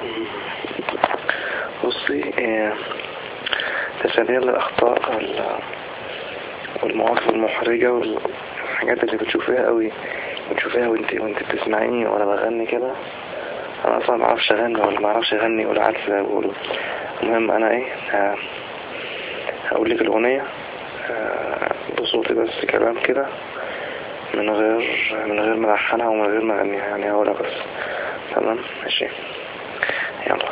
بصي، تفاديا للأخطاء والمواقف المحرجة والحاجات اللي بتشوفيها وانت بتسمعيني وانا بغني كده. انا اصلا معرفش اغني ولا معرفش اغني ولا عارف زي ما بيقولوا. المهم انا هقول لك الاغنية بصوتي بس، كلام كده من غير ما الحنها ومن غير ما اغنيها، يعني هقولها بس. تمام ماشي، يلا.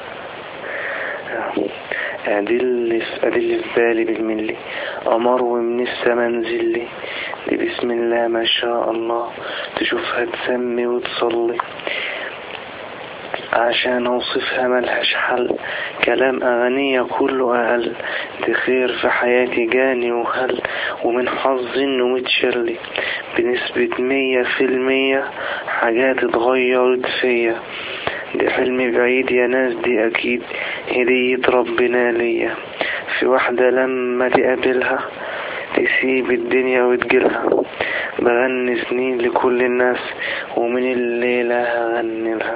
أدل في بالي بالملي، قمر ومن السما نزلي، دي بسم الله ما شاء الله، تشوفها تسمي وتصلي، عشان اوصفها ملهاش حل، كلام اغنية كله اقل، دي خير في حياتي جاني وهل، ومن حظ انه متشلي، بنسبة 100% حاجات اتغيرت فيا، دي حلم بعيد يا ناس، دي اكيد هدية ربنا ليا، في واحدة لما تقابلها تسيب الدنيا وتجيلها، بغني سنين لكل الناس ومن الليلة هغني لها.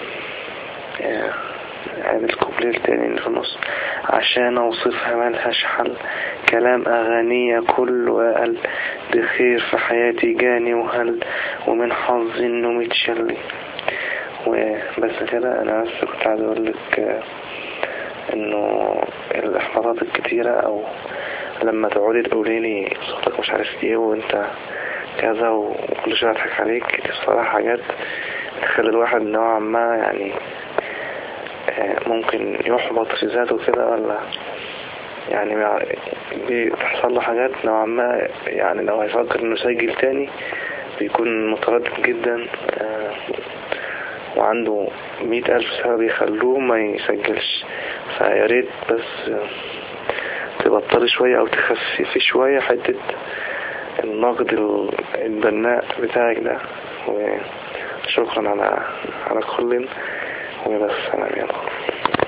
عاد الكوبليه التاني اللي في النص، عشان اوصفها ملهاش حل، كلام اغانية كله اقل، دي خير في حياتي جاني وهل، ومن حظ انه متشلي. وبس كده. انا بس كنت عايز اقولك انه الاحباطات الكتيرة، او لما تقعدي تقوليلي صوتك مش عارف ايه وانت كذا وكل شوية اضحك عليك، دي بصراحة حاجات تخلي الواحد نوعا ما يعني ممكن يحبط في ذاته كده، ولا يعني بتحصل له حاجات نوعا ما، يعني لو هيفكر انه يسجل تاني بيكون متردد جدا، وعنده 100,000 سبب يخلوه ما يسجلش. فياريت بس تبطلي شوية او تخففي شوية حتة النقد البناء بتاعك ده. وشكرا على كل، وبس. سلام يلا.